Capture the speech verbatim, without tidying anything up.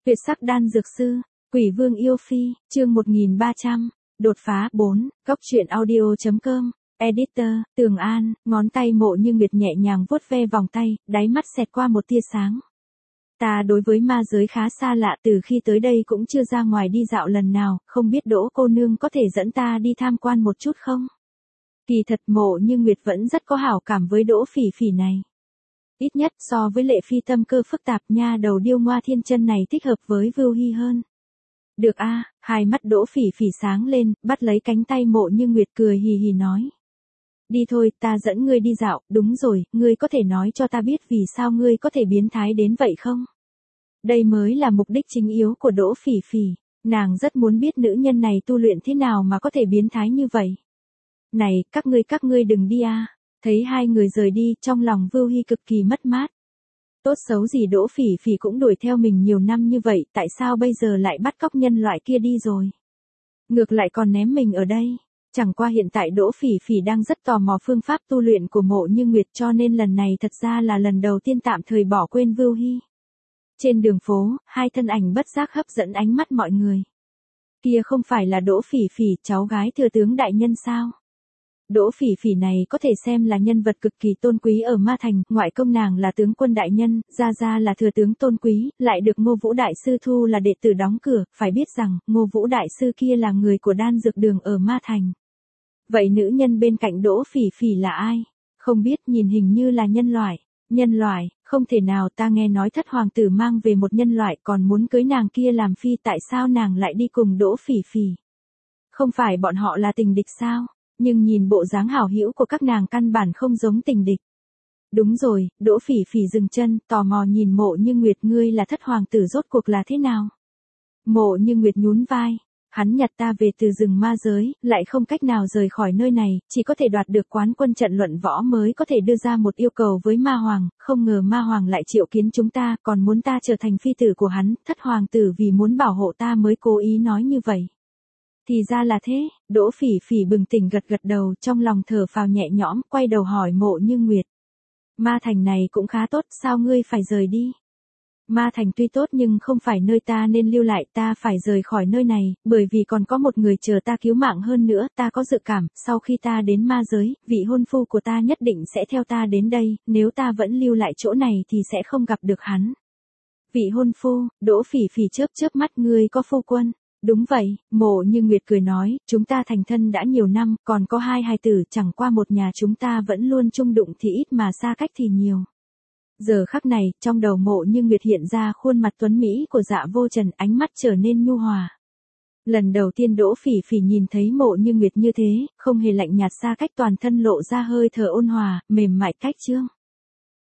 Tuyệt sắc đan dược sư, Quỷ Vương yêu phi, chương một nghìn ba trăm, đột phá bốn, góc truyện audio chấm com, editor, Tường An, ngón tay Mộ Như Nguyệt nhẹ nhàng vuốt ve vòng tay, đáy mắt xẹt qua một tia sáng. Ta đối với ma giới khá xa lạ, từ khi tới đây cũng chưa ra ngoài đi dạo lần nào, không biết Đỗ cô nương có thể dẫn ta đi tham quan một chút không? Kỳ thật Mộ Như Nguyệt vẫn rất có hảo cảm với Đỗ Phỉ Phỉ này. Ít nhất so với Lệ Phi tâm cơ phức tạp nha đầu điêu ngoa thiên chân này thích hợp với Vưu Hy hơn. Được a, hai mắt Đỗ Phỉ Phỉ sáng lên, bắt lấy cánh tay Mộ Như Nguyệt cười hì hì nói. Đi thôi, ta dẫn ngươi đi dạo, đúng rồi, ngươi có thể nói cho ta biết vì sao ngươi có thể biến thái đến vậy không? Đây mới là mục đích chính yếu của Đỗ Phỉ Phỉ, nàng rất muốn biết nữ nhân này tu luyện thế nào mà có thể biến thái như vậy. Này, các ngươi các ngươi đừng đi a. Thấy hai người rời đi, trong lòng Vưu Hy cực kỳ mất mát. Tốt xấu gì Đỗ Phỉ Phỉ cũng đuổi theo mình nhiều năm như vậy, tại sao bây giờ lại bắt cóc nhân loại kia đi rồi? Ngược lại còn ném mình ở đây. Chẳng qua hiện tại Đỗ Phỉ Phỉ đang rất tò mò phương pháp tu luyện của Mộ Như Nguyệt, cho nên lần này thật ra là lần đầu tiên tạm thời bỏ quên Vưu Hy. Trên đường phố, hai thân ảnh bất giác hấp dẫn ánh mắt mọi người. Kia không phải là Đỗ Phỉ Phỉ, cháu gái thừa tướng đại nhân sao? Đỗ Phỉ Phỉ này có thể xem là nhân vật cực kỳ tôn quý ở Ma Thành, ngoại công nàng là tướng quân đại nhân, gia gia là thừa tướng tôn quý, lại được Ngô Vũ đại sư thu là đệ tử đóng cửa, phải biết rằng, Ngô Vũ đại sư kia là người của đan dược đường ở Ma Thành. Vậy nữ nhân bên cạnh Đỗ Phỉ Phỉ là ai? Không biết, nhìn hình như là nhân loại. Nhân loại, không thể nào, ta nghe nói thất hoàng tử mang về một nhân loại còn muốn cưới nàng kia làm phi, tại sao nàng lại đi cùng Đỗ Phỉ Phỉ? Không phải bọn họ là tình địch sao? Nhưng nhìn bộ dáng hảo hữu của các nàng căn bản không giống tình địch. Đúng rồi, Đỗ Phỉ Phỉ dừng chân, tò mò nhìn Mộ Như Nguyệt, ngươi là thất hoàng tử rốt cuộc là thế nào? Mộ Như Nguyệt nhún vai, hắn nhặt ta về từ rừng ma giới, lại không cách nào rời khỏi nơi này, chỉ có thể đoạt được quán quân trận luận võ mới có thể đưa ra một yêu cầu với ma hoàng, không ngờ ma hoàng lại triệu kiến chúng ta, còn muốn ta trở thành phi tử của hắn, thất hoàng tử vì muốn bảo hộ ta mới cố ý nói như vậy. Thì ra là thế, Đỗ Phỉ Phỉ bừng tỉnh gật gật đầu, trong lòng thở phào nhẹ nhõm, quay đầu hỏi Mộ Như Nguyệt. Ma Thành này cũng khá tốt, sao ngươi phải rời đi? Ma Thành tuy tốt nhưng không phải nơi ta nên lưu lại, ta phải rời khỏi nơi này, bởi vì còn có một người chờ ta cứu mạng hơn nữa, ta có dự cảm, sau khi ta đến ma giới, vị hôn phu của ta nhất định sẽ theo ta đến đây, nếu ta vẫn lưu lại chỗ này thì sẽ không gặp được hắn. Vị hôn phu, Đỗ Phỉ Phỉ chớp chớp mắt, ngươi có phu quân? Đúng vậy, Mộ Như Nguyệt cười nói, chúng ta thành thân đã nhiều năm, còn có hai hài tử, chẳng qua một nhà chúng ta vẫn luôn chung đụng thì ít mà xa cách thì nhiều. Giờ khắc này, trong đầu Mộ Như Nguyệt hiện ra khuôn mặt tuấn mỹ của Dạ Vô Trần, ánh mắt trở nên nhu hòa. Lần đầu tiên Đỗ Phỉ Phỉ nhìn thấy Mộ Như Nguyệt như thế, không hề lạnh nhạt xa cách, toàn thân lộ ra hơi thở ôn hòa, mềm mại cách trương.